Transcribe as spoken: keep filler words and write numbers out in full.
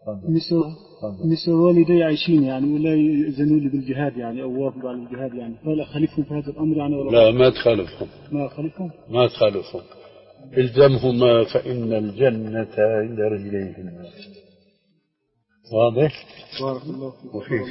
مثل والدي عايشين يعني ولا يأذنوا لي بالجهاد يعني أو وافقوا على الجهاد يعني فلا أخالفهم في هذا الأمر يعني ولا لا ما تخالفهم ما أخالفهم ما تخالفهم الزمهما فإن الجنة عند رجليهما واضح؟ بارك الله فيك.